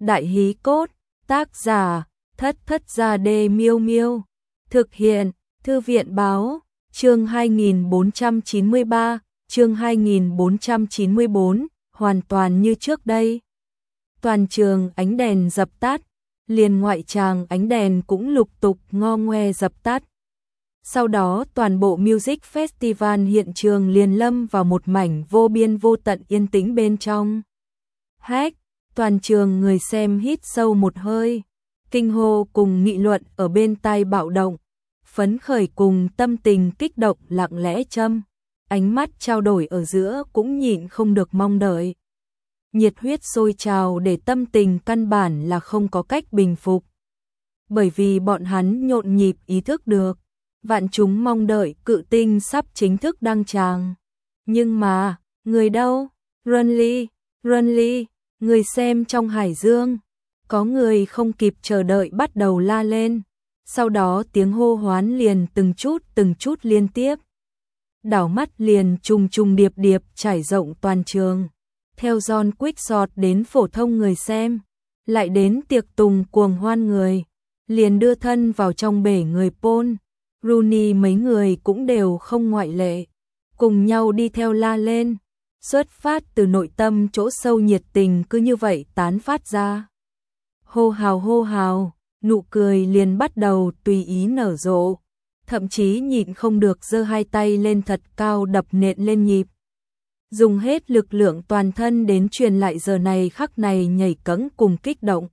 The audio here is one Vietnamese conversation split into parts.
Đại hí cốt, tác giả, Thất Thất Gia Đê Miêu Miêu. Thực hiện, Thư viện báo, chương 2493, chương 2494, hoàn toàn như trước đây. Toàn trường ánh đèn dập tắt, liền ngoại tràng ánh đèn cũng lục tục ngo ngoe dập tắt. Sau đó toàn bộ Music Festival hiện trường liền lâm vào một mảnh vô biên vô tận yên tĩnh bên trong. Hách, toàn trường người xem hít sâu một hơi, kinh hô cùng nghị luận ở bên tai bạo động, phấn khởi cùng tâm tình kích động lặng lẽ châm, ánh mắt trao đổi ở giữa cũng nhịn không được mong đợi. Nhiệt huyết sôi trào để tâm tình căn bản là không có cách bình phục. Bởi vì bọn hắn nhộn nhịp ý thức được, vạn chúng mong đợi cự tinh sắp chính thức đăng tràng. Nhưng mà, người đâu? Runly, người xem trong hải dương. Có người không kịp chờ đợi bắt đầu la lên. Sau đó tiếng hô hoán liền từng chút liên tiếp. Đảo mắt liền trùng điệp điệp trải rộng toàn trường. Theo John Quickshot đến phổ thông người xem, lại đến tiệc tùng cuồng hoan người, liền đưa thân vào trong bể người Paul, Rooney mấy người cũng đều không ngoại lệ, cùng nhau đi theo la lên, xuất phát từ nội tâm chỗ sâu nhiệt tình cứ như vậy tán phát ra. Hô hào, nụ cười liền bắt đầu tùy ý nở rộ, thậm chí nhịn không được giơ hai tay lên thật cao đập nện lên nhịp. Dùng hết lực lượng toàn thân đến truyền lại giờ này khắc này nhảy cẫng cùng kích động.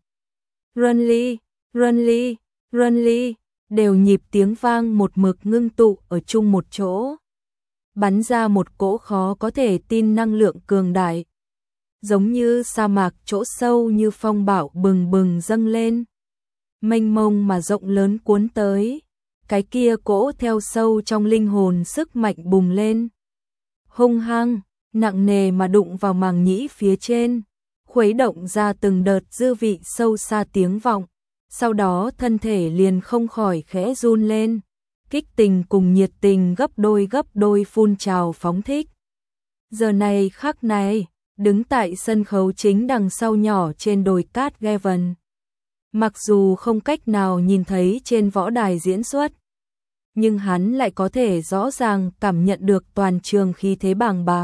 Runly, đều nhịp tiếng vang một mực ngưng tụ ở chung một chỗ. Bắn ra một cỗ khó có thể tin năng lượng cường đại. Giống như sa mạc chỗ sâu như phong bão bừng bừng dâng lên. Mênh mông mà rộng lớn cuốn tới. Cái kia cỗ theo sâu trong linh hồn sức mạnh bùng lên. Hung hăng, nặng nề mà đụng vào màng nhĩ phía trên, khuấy động ra từng đợt dư vị sâu xa tiếng vọng, sau đó thân thể liền không khỏi khẽ run lên, kích tình cùng nhiệt tình gấp đôi phun trào phóng thích. Giờ này khắc này, đứng tại sân khấu chính đằng sau nhỏ trên đồi cát Gavin. Mặc dù không cách nào nhìn thấy trên võ đài diễn xuất, nhưng hắn lại có thể rõ ràng cảm nhận được toàn trường khí thế bàng bạc.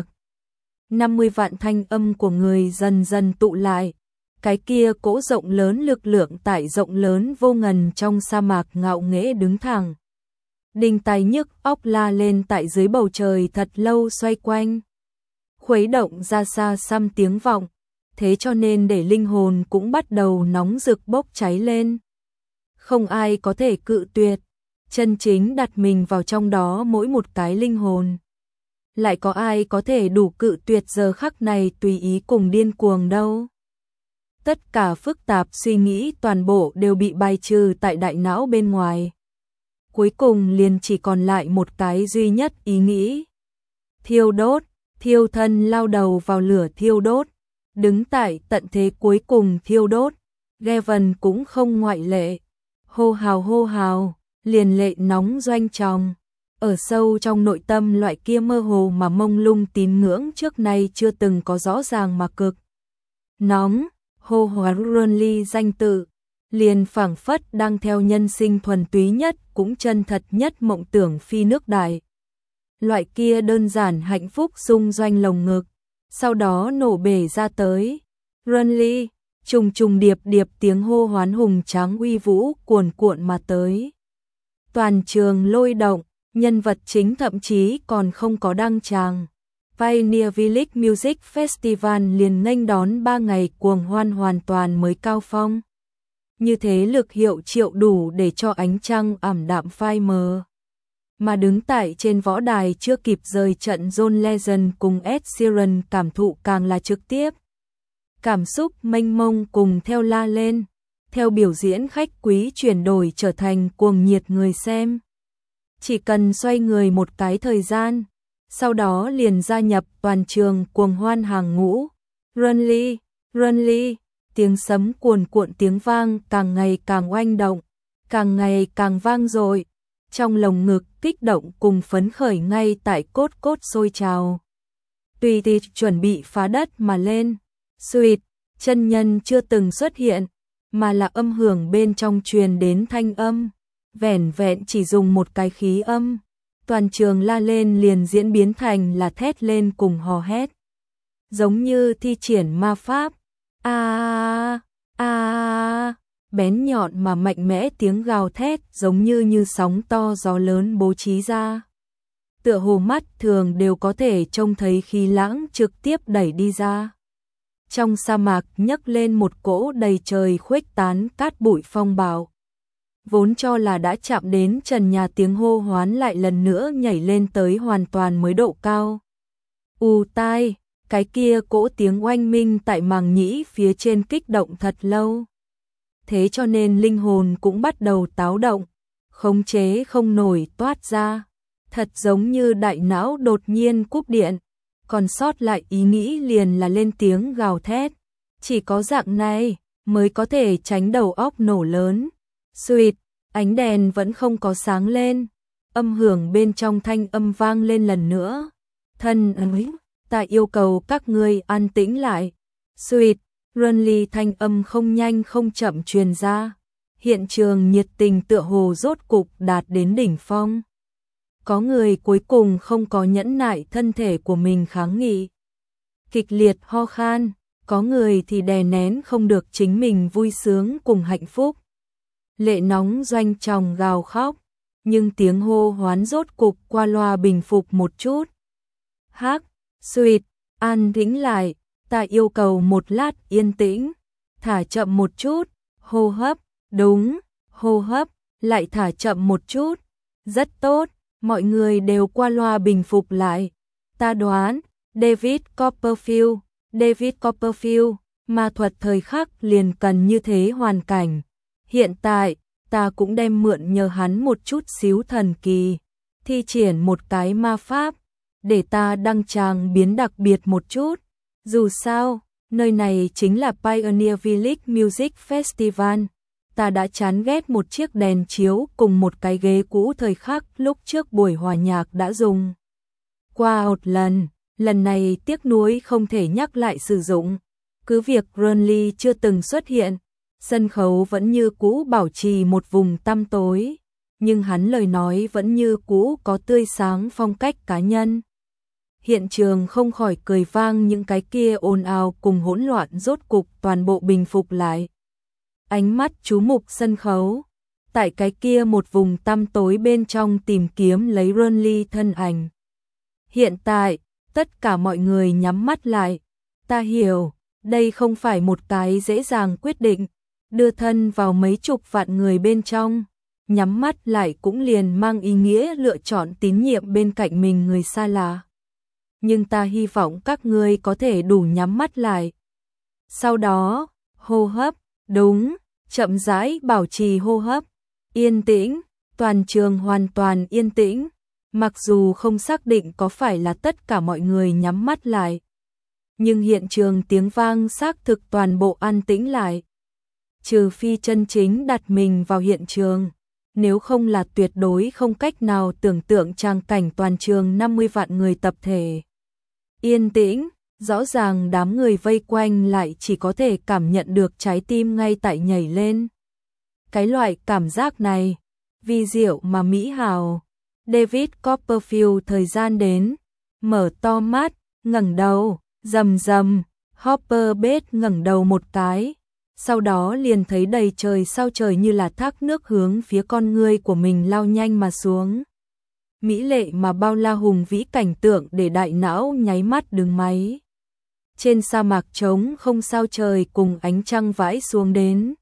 50 vạn thanh âm của người dần dần tụ lại, cái kia cỗ rộng lớn lực lượng tại rộng lớn vô ngần trong sa mạc ngạo nghễ đứng thẳng. Đinh tai nhức óc la lên tại dưới bầu trời thật lâu xoay quanh, khuấy động ra xa xăm tiếng vọng, thế cho nên để linh hồn cũng bắt đầu nóng rực bốc cháy lên. Không ai có thể cự tuyệt, chân chính đặt mình vào trong đó mỗi một cái linh hồn. Lại có ai có thể đủ cự tuyệt giờ khắc này tùy ý cùng điên cuồng đâu. Tất cả phức tạp suy nghĩ toàn bộ đều bị bài trừ tại đại não bên ngoài. Cuối cùng liền chỉ còn lại một cái duy nhất ý nghĩ. Thiêu đốt, thiêu thân lao đầu vào lửa thiêu đốt. Đứng tại tận thế cuối cùng thiêu đốt. Gavin cũng không ngoại lệ. Hô hào, liền lệ nóng doanh tròng. Ở sâu trong nội tâm loại kia mơ hồ mà mông lung tín ngưỡng trước nay chưa từng có rõ ràng mà cực. Nóng, hô hoán Runly danh tự, liền phảng phất đang theo nhân sinh thuần túy nhất cũng chân thật nhất mộng tưởng phi nước đại. Loại kia đơn giản hạnh phúc xung doanh lồng ngực, sau đó nổ bể ra tới. Runly, trùng điệp tiếng hô hoán hùng tráng uy vũ cuồn cuộn mà tới. Toàn trường lôi động. Nhân vật chính thậm chí còn không có đăng tràng. Pioneer Village Music Festival liền nghênh đón 3 ngày cuồng hoan hoàn toàn mới cao phong. Như thế lực hiệu triệu đủ để cho ánh trăng ảm đạm phai mờ. Mà đứng tại trên võ đài chưa kịp rời trận John Legend cùng Ed Sheeran cảm thụ càng là trực tiếp. Cảm xúc mênh mông cùng theo la lên. Theo biểu diễn khách quý chuyển đổi trở thành cuồng nhiệt người xem. Chỉ cần xoay người một cái thời gian, sau đó liền gia nhập toàn trường cuồng hoan hàng ngũ. Runly, tiếng sấm cuồn cuộn tiếng vang càng ngày càng oanh động, càng ngày càng vang dội. Trong lồng ngực kích động cùng phấn khởi ngay tại cốt sôi trào. Tùy chuẩn bị phá đất mà lên. Sweet, chân nhân chưa từng xuất hiện, mà là âm hưởng bên trong truyền đến thanh âm, vẻn vẹn chỉ dùng một cái khí âm, toàn trường la lên liền diễn biến thành là thét lên cùng hò hét. Giống như thi triển ma pháp. Bén nhọn mà mạnh mẽ tiếng gào thét giống như sóng to gió lớn bố trí ra. Tựa hồ mắt thường đều có thể trông thấy khí lãng trực tiếp đẩy đi ra. Trong sa mạc nhấc lên một cỗ đầy trời khuếch tán cát bụi phong bạo. Vốn cho là đã chạm đến trần nhà, tiếng hô hoán lại lần nữa nhảy lên tới hoàn toàn mới độ cao. Tai, cái kia cỗ tiếng oanh minh tại màng nhĩ phía trên kích động thật lâu. Thế cho nên linh hồn cũng bắt đầu táo động, khống chế không nổi toát ra. Thật giống như đại não đột nhiên cúp điện, còn sót lại ý nghĩ liền là lên tiếng gào thét. Chỉ có dạng này mới có thể tránh đầu óc nổ lớn. Sweet, ánh đèn vẫn không có sáng lên, âm hưởng bên trong thanh âm vang lên lần nữa. Thân ơi, ta yêu cầu các ngươi an tĩnh lại. Sweet, Runly thanh âm không nhanh không chậm truyền ra. Hiện trường nhiệt tình tựa hồ rốt cục đạt đến đỉnh phong. Có người cuối cùng không có nhẫn nại thân thể của mình kháng nghị, kịch liệt ho khan, có người thì đè nén không được chính mình vui sướng cùng hạnh phúc. Lệ nóng doanh tròng gào khóc, nhưng tiếng hô hoán rốt cục qua loa bình phục một chút. Sweet, an tĩnh lại, ta yêu cầu một lát yên tĩnh, thả chậm một chút, hô hấp, đúng, hô hấp, lại thả chậm một chút, rất tốt, mọi người đều qua loa bình phục lại. Ta đoán, David Copperfield, ma thuật thời khắc liền cần như thế hoàn cảnh. Hiện tại, ta cũng đem mượn nhờ hắn một chút xíu thần kỳ, thi triển một cái ma pháp, để ta đăng tràng biến đặc biệt một chút. Dù sao, nơi này chính là Pioneer Village Music Festival. Ta đã chán ghét một chiếc đèn chiếu cùng một cái ghế cũ thời khắc lúc trước buổi hòa nhạc đã dùng qua một lần này tiếc nuối không thể nhắc lại sử dụng. Cứ việc Runly chưa từng xuất hiện, sân khấu vẫn như cũ bảo trì một vùng tăm tối, nhưng hắn lời nói vẫn như cũ có tươi sáng phong cách cá nhân. Hiện trường không khỏi cười vang, những cái kia ồn ào cùng hỗn loạn rốt cục toàn bộ bình phục lại. Ánh mắt chú mục sân khấu, tại cái kia một vùng tăm tối bên trong tìm kiếm lấy Runly thân ảnh. Hiện tại, tất cả mọi người nhắm mắt lại. Ta hiểu, đây không phải một cái dễ dàng quyết định, đưa thân vào mấy chục vạn người bên trong, nhắm mắt lại cũng liền mang ý nghĩa lựa chọn tín nhiệm bên cạnh mình người xa lạ. Nhưng ta hy vọng các ngươi có thể đủ nhắm mắt lại. Sau đó, hô hấp, đúng, chậm rãi bảo trì hô hấp, yên tĩnh, toàn trường hoàn toàn yên tĩnh. Mặc dù không xác định có phải là tất cả mọi người nhắm mắt lại, nhưng hiện trường tiếng vang xác thực toàn bộ an tĩnh lại. Trừ phi chân chính đặt mình vào hiện trường, nếu không là tuyệt đối không cách nào tưởng tượng tràng cảnh toàn trường 50 vạn người tập thể. Yên tĩnh, rõ ràng đám người vây quanh lại chỉ có thể cảm nhận được trái tim ngay tại nhảy lên. Cái loại cảm giác này, vi diệu mà mỹ hào. David Copperfield thời gian đến, mở to mắt, ngẩng đầu, rầm rầm, Hopper bết ngẩng đầu một cái, sau đó liền thấy đầy trời sao trời như là thác nước hướng phía con ngươi của mình lao nhanh mà xuống. Mỹ lệ mà bao la hùng vĩ cảnh tượng để đại não nháy mắt đứng máy. Trên sa mạc trống không sao trời cùng ánh trăng vãi xuống đến.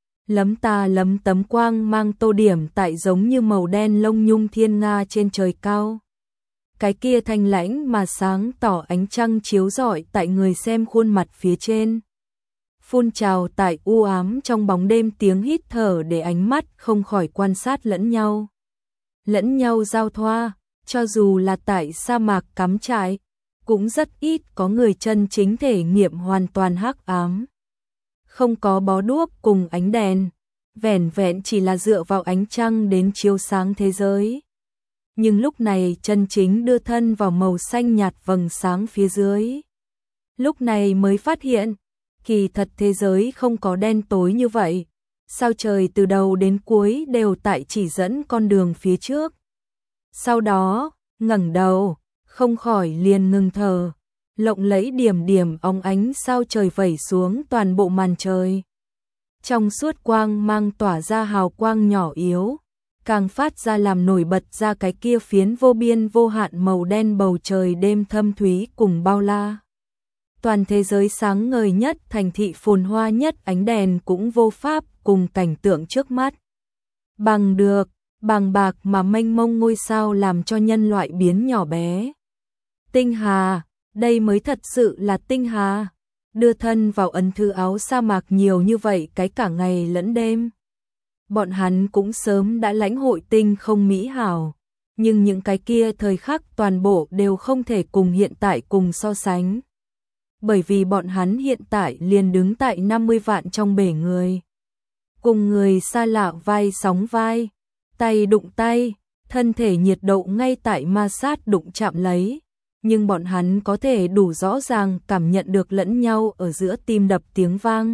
Lấm tấm quang mang tô điểm tại giống như màu đen lông nhung thiên nga trên trời cao. Cái kia thanh lãnh mà sáng tỏ ánh trăng chiếu rọi tại người xem khuôn mặt phía trên. Phun trào tại u ám trong bóng đêm, tiếng hít thở để ánh mắt không khỏi quan sát lẫn nhau. Lẫn nhau giao thoa, cho dù là tại sa mạc cắm trại, cũng rất ít có người chân chính thể nghiệm hoàn toàn hắc ám. Không có bó đuốc cùng ánh đèn, vẻn vẹn chỉ là dựa vào ánh trăng đến chiếu sáng thế giới. Nhưng lúc này chân chính đưa thân vào màu xanh nhạt vầng sáng phía dưới. Lúc này mới phát hiện, Kỳ thật thế giới không có đen tối như vậy. Sao trời từ đầu đến cuối đều tại chỉ dẫn con đường phía trước. Sau đó, ngẩng đầu, không khỏi liền ngừng thở. Lộng lẫy điểm điểm óng ánh sao trời vẩy xuống toàn bộ màn trời. Trong suốt quang mang tỏa ra hào quang nhỏ yếu, càng phát ra làm nổi bật ra cái kia phiến vô biên vô hạn màu đen bầu trời đêm thâm thúy cùng bao la. Toàn thế giới sáng ngời nhất, thành thị phồn hoa nhất, ánh đèn cũng vô pháp cùng cảnh tượng trước mắt bằng được. Bàng bạc mà mênh mông ngôi sao làm cho nhân loại biến nhỏ bé. Tinh hà, đây mới thật sự là tinh hà. Đưa thân vào ấn thư áo sa mạc nhiều như vậy cái cả ngày lẫn đêm. Bọn hắn cũng sớm đã lãnh hội tinh không mỹ hảo. Nhưng những cái kia thời khắc toàn bộ đều không thể cùng hiện tại cùng so sánh. Bởi vì bọn hắn hiện tại liền đứng tại 50 vạn trong bể người. Cùng người xa lạ vai sóng vai. Tay đụng tay, thân thể nhiệt độ ngay tại ma sát đụng chạm lấy, nhưng bọn hắn có thể đủ rõ ràng cảm nhận được lẫn nhau ở giữa tim đập tiếng vang.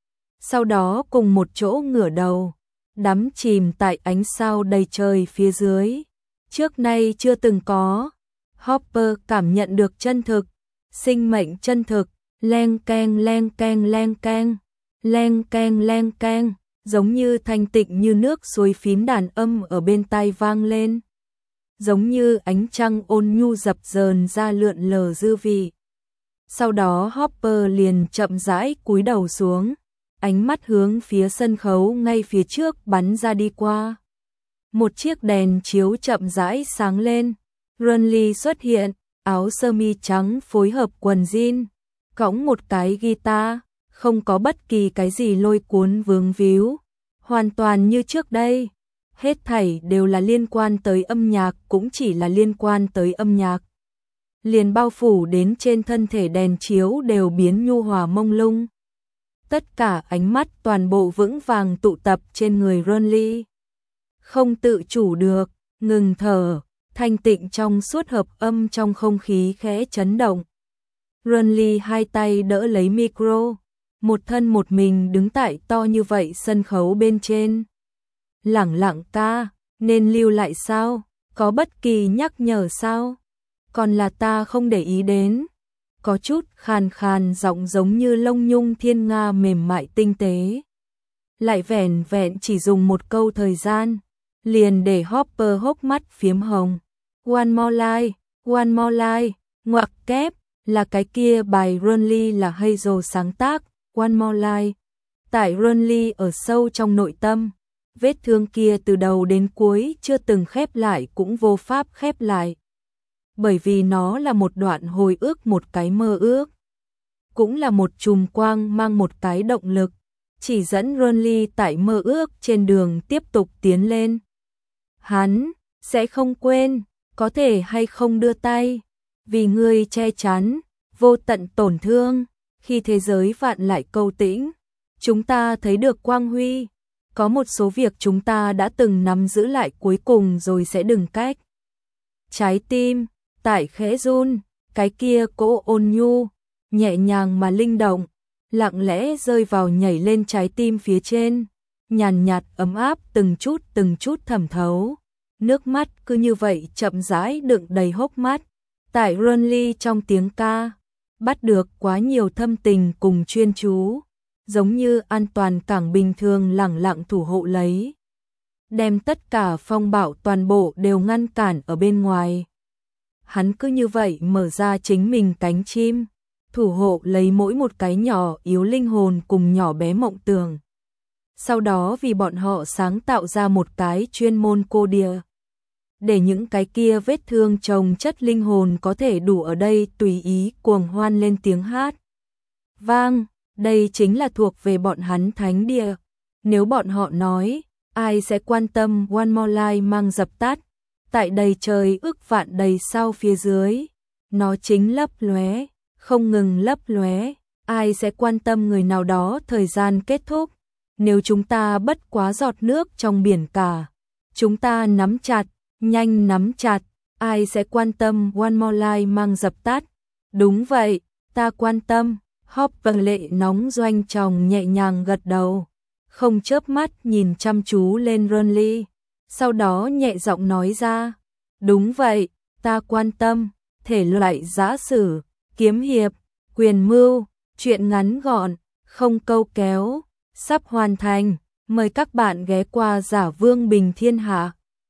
Sau đó cùng một chỗ ngửa đầu, đắm chìm tại ánh sao đầy trời phía dưới. Trước nay chưa từng có, Hopper cảm nhận được chân thực, sinh mệnh chân thực, leng keng leng keng leng keng, leng keng leng keng. Giống như thanh tịnh như nước suối phím đàn âm ở bên tai vang lên. Giống như ánh trăng ôn nhu dập dờn ra lượn lờ dư vị. Sau đó Hopper liền chậm rãi cúi đầu xuống, ánh mắt hướng phía sân khấu ngay phía trước bắn ra đi qua. Một chiếc đèn chiếu chậm rãi sáng lên, Ronly xuất hiện, áo sơ mi trắng phối hợp quần jean, cõng một cái guitar. Không có bất kỳ cái gì lôi cuốn vướng víu, hoàn toàn như trước đây. Hết thảy đều là liên quan tới âm nhạc, cũng chỉ là liên quan tới âm nhạc. Liền bao phủ đến trên thân thể đèn chiếu đều biến nhu hòa mông lung. Tất cả ánh mắt toàn bộ vững vàng tụ tập trên người Ronly. Không tự chủ được, ngừng thở, thanh tịnh trong suốt hợp âm trong không khí khẽ chấn động. Ronly hai tay đỡ lấy micro. Một thân một mình đứng tại to như vậy sân khấu bên trên. Lẳng lặng ca, nên lưu lại sao? Có bất kỳ nhắc nhở sao? Còn là ta không để ý đến. Có chút khàn khàn giọng giống như lông nhung thiên nga mềm mại tinh tế. Lại vẻn vẹn chỉ dùng một câu thời gian, liền để Hopper hốc mắt phiếm hồng. One more line, ngoặc kép, là cái kia bài Ronly là Hazel sáng tác. One more line. Tại Ronly ở sâu trong nội tâm, vết thương kia từ đầu đến cuối chưa từng khép lại cũng vô pháp khép lại. Bởi vì nó là một đoạn hồi ức, một cái mơ ước. Cũng là một chùm quang mang một cái động lực, chỉ dẫn Ronly tại mơ ước trên đường tiếp tục tiến lên. Hắn sẽ không quên, có thể hay không đưa tay, vì ngươi che chắn, vô tận tổn thương. Khi thế giới vạn lại câu tĩnh, chúng ta thấy được quang huy. Có một số việc chúng ta đã từng nắm giữ lại cuối cùng rồi sẽ đừng cách. Trái tim, tại khẽ run, cái kia cỗ ôn nhu, nhẹ nhàng mà linh động, lặng lẽ rơi vào nhảy lên trái tim phía trên. Nhàn nhạt ấm áp từng chút thẩm thấu. Nước mắt cứ như vậy chậm rãi đựng đầy hốc mắt. Tại Ronly trong tiếng ca. Bắt được quá nhiều thâm tình cùng chuyên chú, giống như an toàn cảng bình thường lẳng lặng thủ hộ lấy. Đem tất cả phong bạo toàn bộ đều ngăn cản ở bên ngoài. Hắn cứ như vậy mở ra chính mình cánh chim, thủ hộ lấy mỗi một cái nhỏ yếu linh hồn cùng nhỏ bé mộng tưởng. Sau đó vì bọn họ sáng tạo ra một cái chuyên môn cô địa. Để những cái kia vết thương chồng chất linh hồn có thể đủ ở đây tùy ý cuồng hoan lên tiếng hát. Vang, đây chính là thuộc về bọn hắn thánh địa. Nếu bọn họ nói, ai sẽ quan tâm One More Life mang dập tắt, tại đầy trời ước vạn đầy sao phía dưới. Nó chính lấp lóe, không ngừng lấp lóe, ai sẽ quan tâm người nào đó thời gian kết thúc. Nếu chúng ta bất quá giọt nước trong biển cả, chúng ta nắm chặt, nhanh nắm chặt, ai sẽ quan tâm One More Life mang dập tắt. Đúng vậy, ta quan tâm. Hopper lệ nóng doanh tròng nhẹ nhàng gật đầu, không chớp mắt nhìn chăm chú lên Renly, sau đó nhẹ giọng nói ra, đúng vậy, ta quan tâm, thể loại giã sử, kiếm hiệp, quyền mưu, truyện ngắn gọn, không câu kéo, sắp hoàn thành, mời các bạn ghé qua Giả Vương Bình Thiên Hạ.